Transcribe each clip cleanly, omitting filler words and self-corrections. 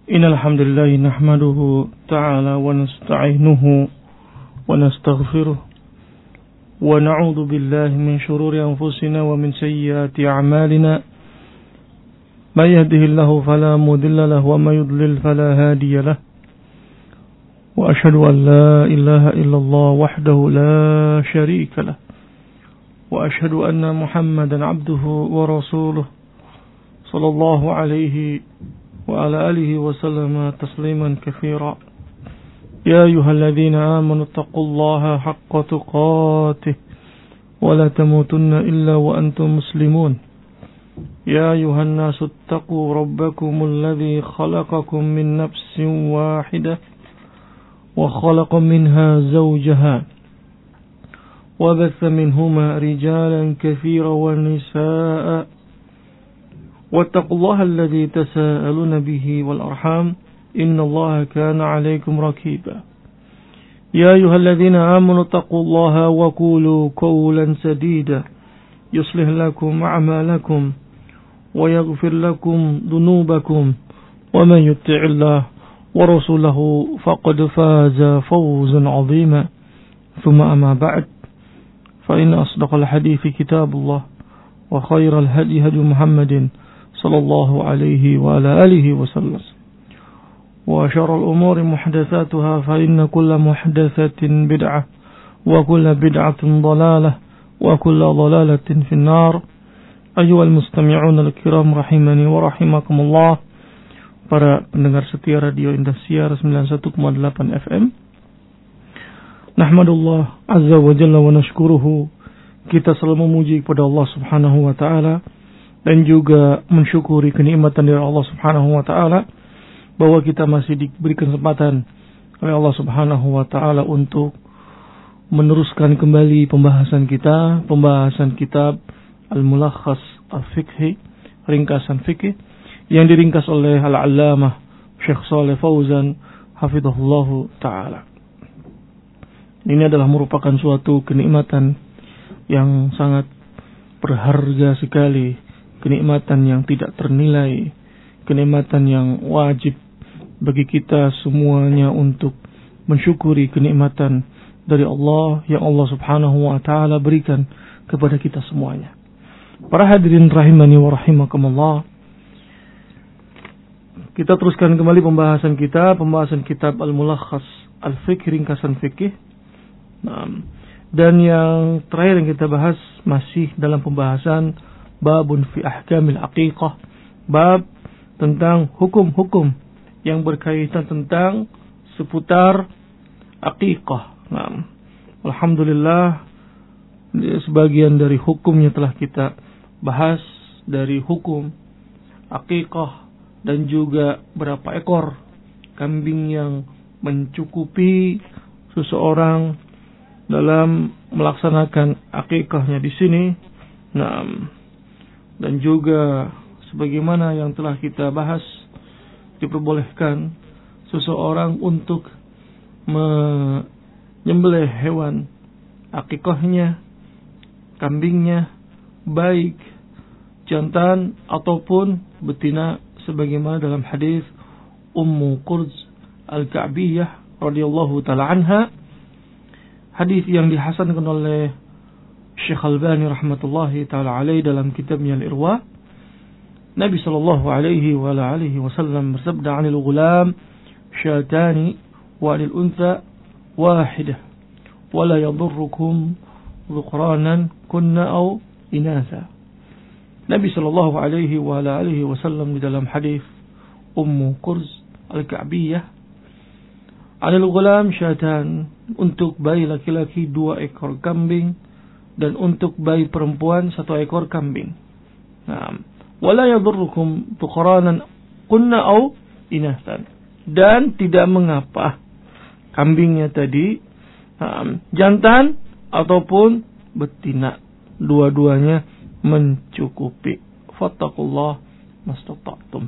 إن الحمد لله نحمده تعالى ونستعينه ونستغفره ونعوذ بالله من شرور أنفسنا ومن سيئات أعمالنا من يهده الله فلا مضل له ومن يضلل فلا هادي له وأشهد أن لا إله إلا الله وحده لا شريك له وأشهد أن محمدا عبده ورسوله صلى الله عليه وعلى آله وسلم تسليما كثيرا يا أيها الذين آمنوا اتقوا الله حق تقاته ولا تموتن إلا وأنتم مسلمون يا أيها الناس اتقوا ربكم الذي خلقكم من نفس واحدة وخلق منها زوجها وبث منهما رجالا كثيرا ونساء واتقوا الله الذي تساءلون به والأرحام إن الله كان عليكم رقيبا يا أيها الذين آمنوا اتقوا الله وقولوا قولا سديدا يصلح لكم أعمالكم ويغفر لكم ذنوبكم ومن يطع الله ورسوله فقد فاز فوزا عظيما ثم أما بعد فإن أصدق الحديث كتاب الله وخير الهدي هدي محمد صلى الله عليه وعلى آله وسلم وشر الأمور محدثاتها فإن كل محدثة بدعة وكل بدعة ضلالة وكل ضلالة في النار أيها المستمعون الكرام رحمني ورحمكم الله. Para pendengar setia Radio Indosiar 91,8 FM, Nahmadullah Azza wa Jalla wa nashkuruhu. Kita selalu memuji kepada Allah Subhanahu wa Ta'ala dan juga mensyukuri kenikmatan dari Allah Subhanahu wa Ta'ala bahwa kita masih diberi kesempatan oleh Allah Subhanahu wa Ta'ala untuk meneruskan kembali pembahasan kitab Al-Mulakhas Al-Fiqhi, ringkasan fikih yang diringkas oleh Al-Allamah Syekh Shalih Fauzan hafizahullahu ta'ala. Ini adalah merupakan suatu kenikmatan yang sangat berharga sekali, kenikmatan yang tidak ternilai, kenikmatan yang wajib bagi kita semuanya untuk mensyukuri kenikmatan dari Allah yang Allah Subhanahu wa ta'ala berikan kepada kita semuanya. Para hadirin rahimani wa rahimakumullah, kita teruskan kembali pembahasan kitab Al-Mulakhas Al-Fiqh, ringkasan fikih. Dan yang terakhir yang kita bahas masih dalam pembahasan babun fi ahkamil aqiqah, bab tentang hukum-hukum yang berkaitan tentang seputar aqiqah. Alhamdulillah, sebagian dari hukumnya telah kita bahas, dari hukum aqiqah dan juga berapa ekor kambing yang mencukupi seseorang dalam melaksanakan akikahnya di sini. Dan juga sebagaimana yang telah kita bahas, diperbolehkan seseorang untuk menyembelih hewan akikahnya, kambingnya, baik jantan ataupun betina, sebagaimana dalam hadis Ummu Qurz Al-Ka'biyah radhiyallahu taala anha, hadis yang dihasankan oleh Syekh Albani rahmatullahi taala alaihi dalam kitabnya Al-Irwa. Nabi sallallahu alaihi wa alihi wasallam bersabda, "Anil ghulam syatani wa anil untha wahidah wa la yadurrukum dhukranan kunna aw inatha." Nabi sallallahu alaihi wa alihi wasallam di dalam hadis Ummu Qurz Al-Ka'biyah, "Anil ghulam syatan," untuk bayi laki-laki 2 ekor kambing dan untuk bayi perempuan 1 ekor kambing. Wala yadurrukum tuqranan kunna aw inathan, dan tidak mengapa kambingnya tadi jantan ataupun betina, dua-duanya mencukupi. Fattaqullah mastata'tum.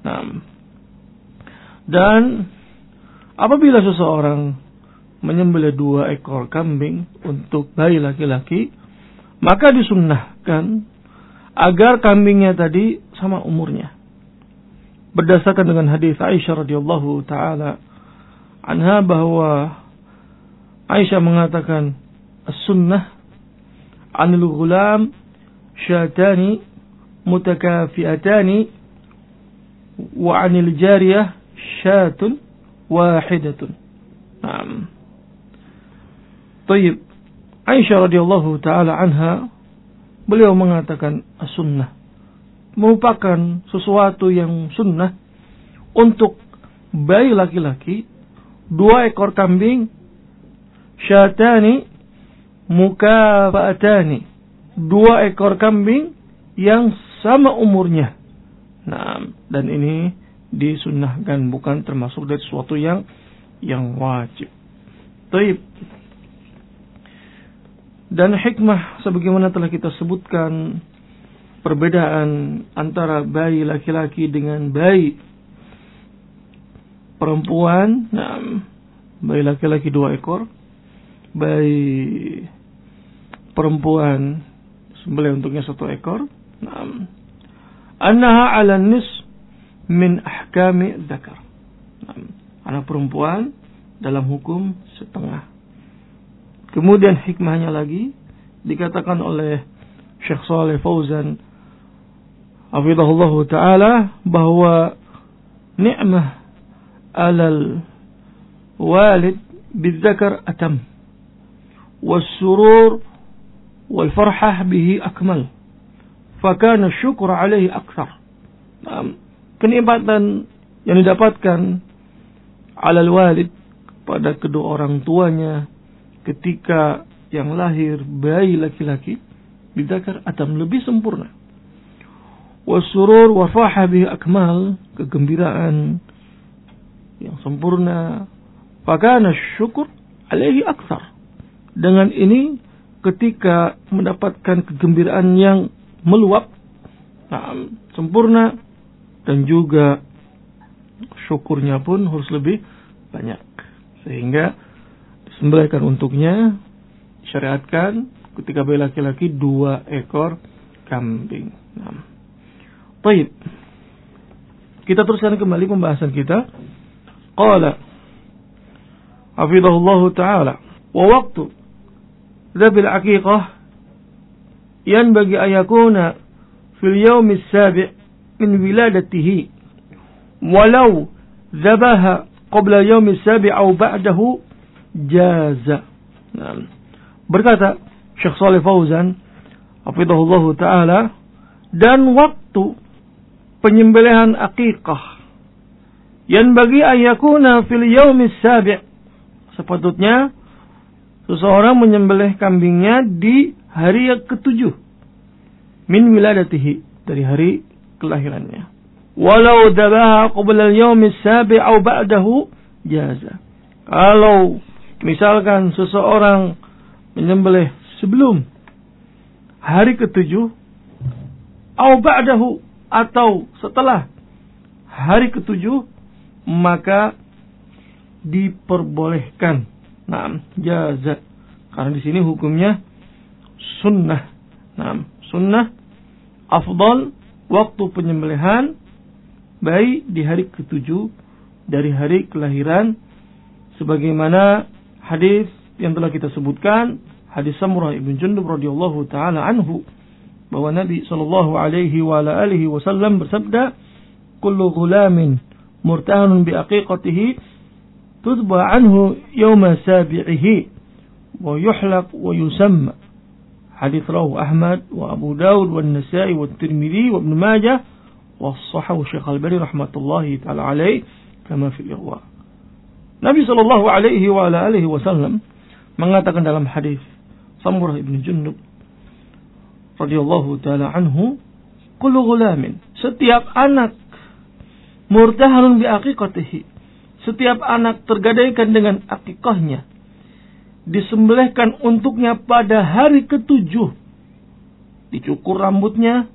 Dan apabila seseorang menyembelih 2 ekor kambing untuk bayi laki-laki, maka disunnahkan agar kambingnya tadi sama umurnya. berdasarkan dengan hadis Aisyah radhiyallahu taala anha, bahwa Aisyah mengatakan, as-sunnah 'anil ghulam syatani mutakafiatani wa 'anil jariyah syatun wahidatun. Naam. Baik. Aisyah radhiyallahu taala anha, beliau mengatakan as-sunnah merupakan sesuatu yang sunnah untuk bayi laki-laki 2 ekor kambing, syatani mukafatani, 2 ekor kambing yang sama umurnya. Nah, dan ini disunnahkan, bukan termasuk dari sesuatu yang wajib. Baik. Dan hikmah sebagaimana telah kita sebutkan, perbedaan antara bayi laki-laki dengan bayi perempuan. Nah, bayi laki-laki 2 ekor, bayi perempuan sembelih untuknya 1 ekor. Nah, annaha 'ala nis min ahkami dzakar. Nah, anak perempuan dalam hukum setengah. Kemudian hikmahnya lagi dikatakan oleh Syekh Shalih Fauzan hafizahullah taala, bahwa ni'mah alal walid bidzakar atam was-surur wal farhah bihi akmal, fakana syukur alaihi akthar. Kenikmatan yang didapatkan alal walid pada kedua orang tuanya ketika yang lahir bayi laki-laki bidzakar atam, lebih sempurna. Wasurur wa farhah bihi akmal, kegembiraan yang sempurna. Fakana syukur alaihi akthar. Dengan ini ketika mendapatkan kegembiraan yang meluap, sempurna, dan juga syukurnya pun harus lebih banyak, sehingga disembelihkan untuknya, syariatkan ketika bayi laki-laki 2 ekor kambing. Baik. Kita teruskan kembali pembahasan kita. Qala hafizahullahu ta'ala, wa waqtu dzabil aqiqah yanbaghi an yakuna fil yawm as-sabi' min wiladatihi walau dzabaha qabla yawm as-sabi' aw ba'dahu jaza. Berkata Syekh Shalih Fauzan hafizahullahu ta'ala, dan waktu penyembelihan aqiqah yang bagi ayakuna fil yaumis sabi', sepatutnya seseorang menyembelih kambingnya di hari yang ke-7 min wiladatihi, dari hari kelahirannya. Walau dabaha qabla al-yaumis sabi' aw ba'dahu jaza. Kalau misalkan seseorang menyembelih sebelum hari ke-7 aw ba'dahu, atau setelah hari ke-7, maka diperbolehkan. Naam, jaza. Karena di sini hukumnya sunnah. Naam, sunnah afdal waktu penyembelihan bayi di hari ke-7 dari hari kelahiran, sebagaimana hadis yang telah kita sebutkan, hadis Samurah ibn Jundub radhiyallahu taala anhu, bahwa Nabi sallallahu alaihi wa ala alihi wasallam bersabda, kullu ghulamin murtahanun bi aqiqatihi tudba anhu yawma sabi'ihi wa yuhlaq wa yusamma. Hadis rawahu Ahmad wa Abu Dawud wa An-Nasa'i wa Tirmidzi wa Ibn Majah wa sahahu Syekh Al-Albani rahmatullahi taala alaihi kama fil Irwa. Nabi sallallahu alaihi wa ala alihi wasallam mengatakan dalam hadis Samurah ibn Jundub radhiyallahu taala anhu, kullu ghulamin, setiap anak, murtahanun bi aqiqatihi, setiap anak tergadaikan dengan akikahnya, disembelihkan untuknya pada hari ke-7, dicukur rambutnya,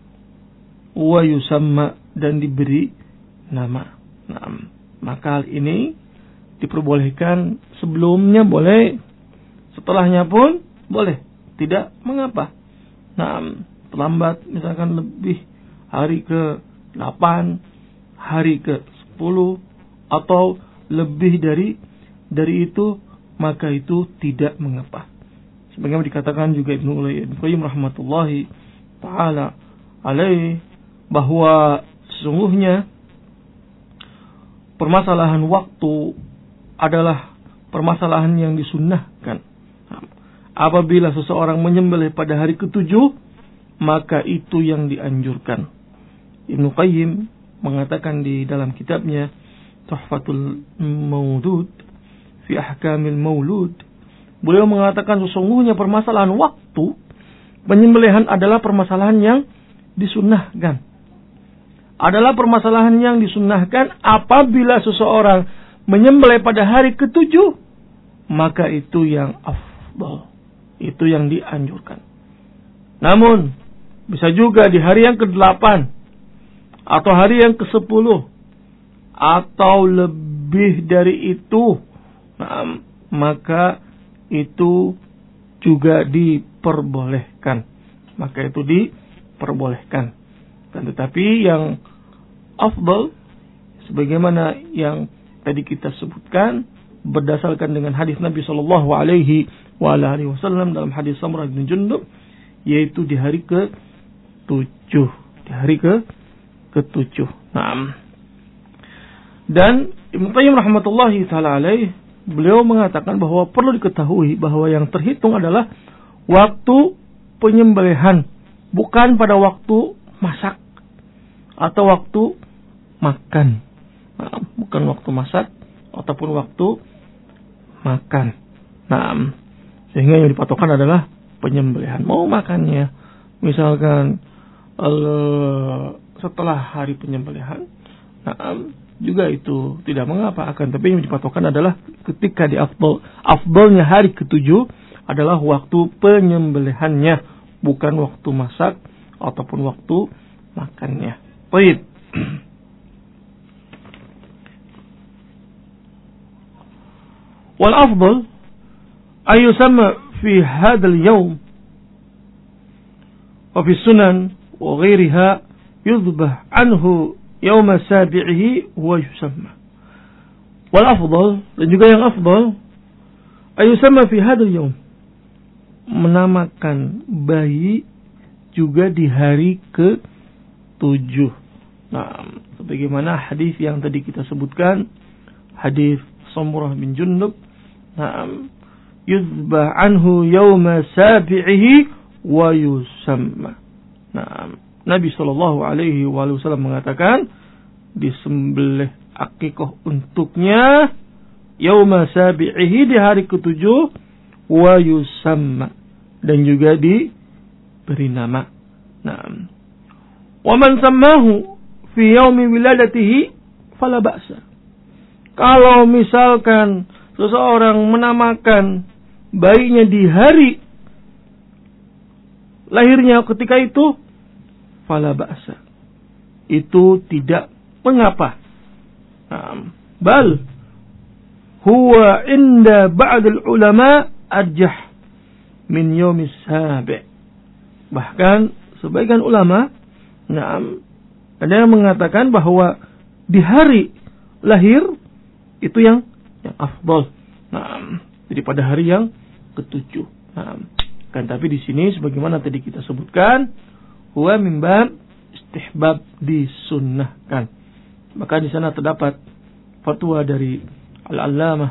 wa yusamma, dan diberi nama. Nah, maka hal ini diperbolehkan, sebelumnya boleh, setelahnya pun boleh, tidak mengapa. Nah, terlambat misalkan lebih hari ke-8, hari ke-10 atau lebih dari itu, maka itu tidak mengapa. Sebagaimana dikatakan juga Ibnu Qayyim rahmatullahi ta'ala alaih, bahwa sesungguhnya permasalahan waktu adalah permasalahan yang disunnahkan. Apabila seseorang menyembelih pada hari ke-7, maka itu yang dianjurkan. Ibnu Qayyim mengatakan di dalam kitabnya Tuhfatul Maulud fi Ahkamil Maulud, beliau mengatakan sesungguhnya permasalahan waktu penyembelihan adalah permasalahan yang disunnahkan. Adalah permasalahan yang disunnahkan apabila seseorang menyembelih pada hari ke-7, maka itu yang afdal. Itu yang dianjurkan. Namun, bisa juga di hari yang ke-8 atau hari yang ke-10 atau lebih dari itu, maka itu juga diperbolehkan. Maka itu diperbolehkan. Dan tetapi yang afdal, sebagaimana yang tadi kita sebutkan, berdasarkan dengan hadis Nabi Shallallahu Alaihi Wasallam dalam hadis Samurah bin Jundub, yaitu di hari ke-7. Di hari ke-7. Dan Ibnu Qayyim rahmatullahi ta'ala alaih, beliau mengatakan bahwa perlu diketahui bahwa yang terhitung adalah waktu penyembelihan, bukan pada waktu masak atau waktu makan. Bukan waktu masak ataupun waktu makan. Sehingga yang dipatokan adalah penyembelihan. Mau makannya misalkan setelah hari penyembelihan, juga itu tidak mengapa, akan tapi yang dipatokan adalah ketika di afdalnya hari ke-7 adalah waktu penyembelihannya, bukan waktu masak ataupun waktu makannya. Baik. Wal afdal ay yusamma fi hadzal yawm wa fi sunan wa ghairiha yudbah anhu yawm sabi'ihi wa yusamma. Wal afdal, dan juga yang afdal, ay yusamma fi hadzal yawm, menamakan bayi juga di hari ke-7. Sebagaimana hadis yang tadi kita sebutkan, hadis Samurah bin Jundub, yuzbah anhu yawma sabi'ihi wa yusamma. Nabi sallallahu alaihi wasallam mengatakan disembelih akikah untuknya yawma sabi'ihi, di hari ke-7, wa yusamma, dan juga diberi nama. Wa man sammahu fi yaumi wiladatihi fala ba'sa. Kalau misalkan seseorang menamakan bayinya di hari lahirnya ketika itu, fala ba'sa, itu tidak mengapa. Bal huwa inda ba'd al-ulama arjah min yawmis sabi'. Bahkan sebagian ulama ada yang mengatakan bahwa di hari lahir itu yang afdal, daripada hari yang ke-7. Kan tapi di sini sebagaimana tadi kita sebutkan, huwa min bab istihbab, disunnahkan. Maka di sana terdapat fatwa dari Al-Allamah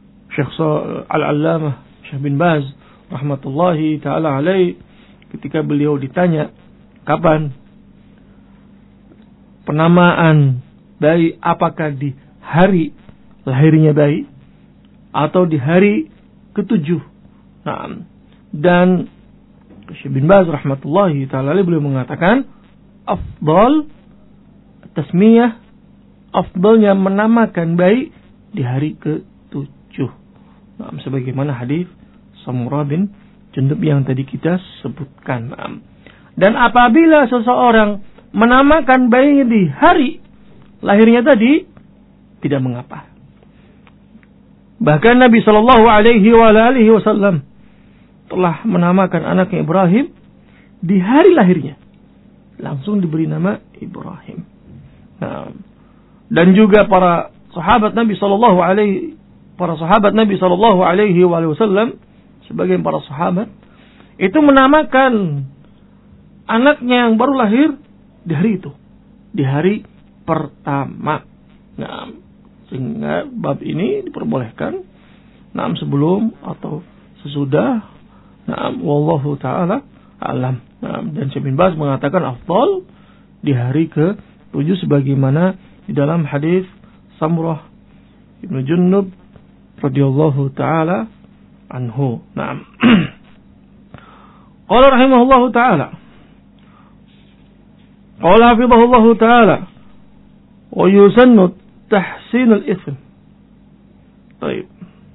Syekh bin Baz rahmatullahi taala alaih, ketika beliau ditanya kapan penamaan bayi, apakah di hari lahirnya bayi atau di hari ke-7. Dan Syekh bin Baz rahmatullahi ta'ala alaih beliau mengatakan afdal tasmiyah, afdalnya menamakan bayi di hari ke-7. Sebagaimana hadis Samurah bin Jundub yang tadi kita sebutkan. Dan apabila seseorang menamakan bayinya di hari lahirnya tadi, tidak mengapa. Bahkan Nabi Shallallahu Alaihi Wasallam telah menamakan anaknya Ibrahim di hari lahirnya, langsung diberi nama Ibrahim. dan juga para sahabat Nabi sallallahu alaihi wasallam, sebagian para sahabat itu menamakan anaknya yang baru lahir di hari itu, di hari pertama. Nah, sehingga bab ini diperbolehkan sebelum atau sesudah. Wallahu taala alam. Dan Syekh bin Baz mengatakan afdal di hari ke-7 sebagaimana di dalam hadis Samurah Ibnu Junnub radhiyallahu taala anhu. Qala rahimahullahu taala, qala hafizahullahu taala, wa yusannu tahsin al-ithm. Baik.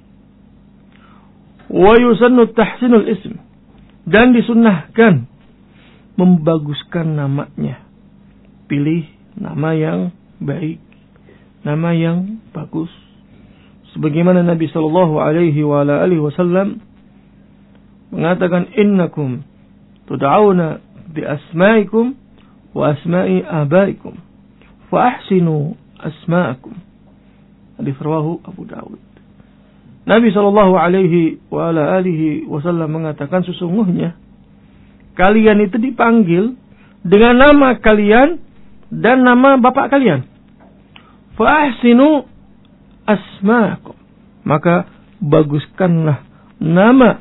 Wa yusannu tahsin al-ism, dan disunnahkan membaguskan namanya. Pilih nama yang baik, nama yang bagus. Sebagaimana Nabi sallallahu alaihi wasallam mengatakan, innakum tud'auna bi asma'ikum wa asma'i abaikum fa ahsinu asma'akum. Hadis rawahu Abu Dawud. Nabi sallallahu alaihi wasallam mengatakan, sesungguhnya kalian itu dipanggil dengan nama kalian dan nama bapak kalian. Fa ahsinu asma'akum, maka baguskanlah nama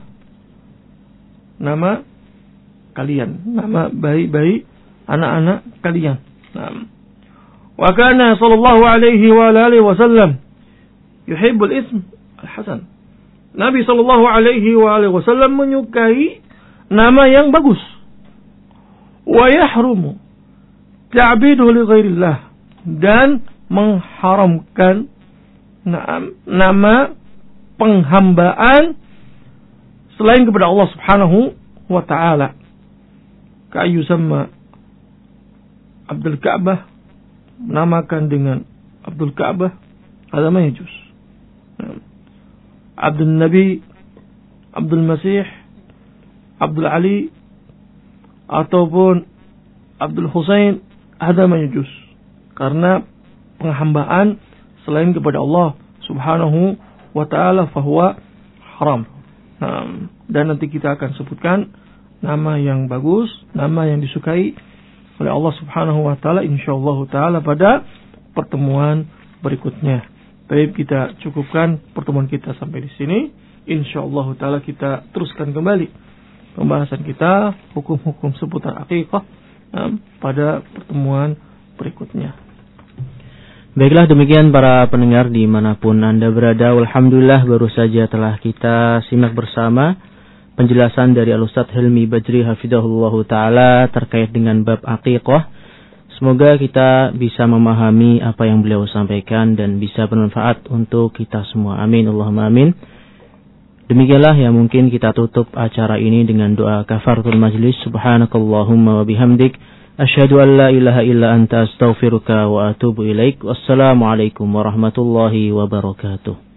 kalian, nama baik-baik anak-anak kalian. Wa kana sallallahu alaihi wasallam yuhibbul ism al-hasan. Nabi sallallahu alaihi wasallam menyukai nama yang bagus. Wa yahrumu ta'biduhu li ghairillah, dan mengharamkan nama penghambaan selain kepada Allah Subhanahu wa taala. Ka'yu sama Abdul Ka'bah, menamakan dengan Abdul Ka'bah, ada ma yajuz. Abdul Nabi, Abdul Masih, Abdul Ali, ataupun Abdul Husain, ada ma yajuz. Karena penghambaan selain kepada Allah Subhanahu wa taala fahuwa haram. Dan nanti kita akan sebutkan nama yang bagus, nama yang disukai oleh Allah Subhanahu wa taala insyaallah taala pada pertemuan berikutnya. Baik, kita cukupkan pertemuan kita sampai di sini. Insyaallah taala kita teruskan kembali pembahasan kita hukum-hukum seputar akikah pada pertemuan berikutnya. Baiklah, demikian para pendengar dimanapun Anda berada. Alhamdulillah, baru saja telah kita simak bersama penjelasan dari Al-Ustadz Hilmi Bajri hafidhahullahu ta'ala terkait dengan bab aqiqah. Semoga kita bisa memahami apa yang beliau sampaikan dan bisa bermanfaat untuk kita semua. Amin, Allahumma amin. Demikianlah yang mungkin kita tutup acara ini dengan doa kafaratul majlis. Subhanakallahumma wa bihamdik, asyhadu an la ilaha illa anta astaghfiruka wa atubu ilaik. Wassalamualaikum warahmatullahi wabarakatuh.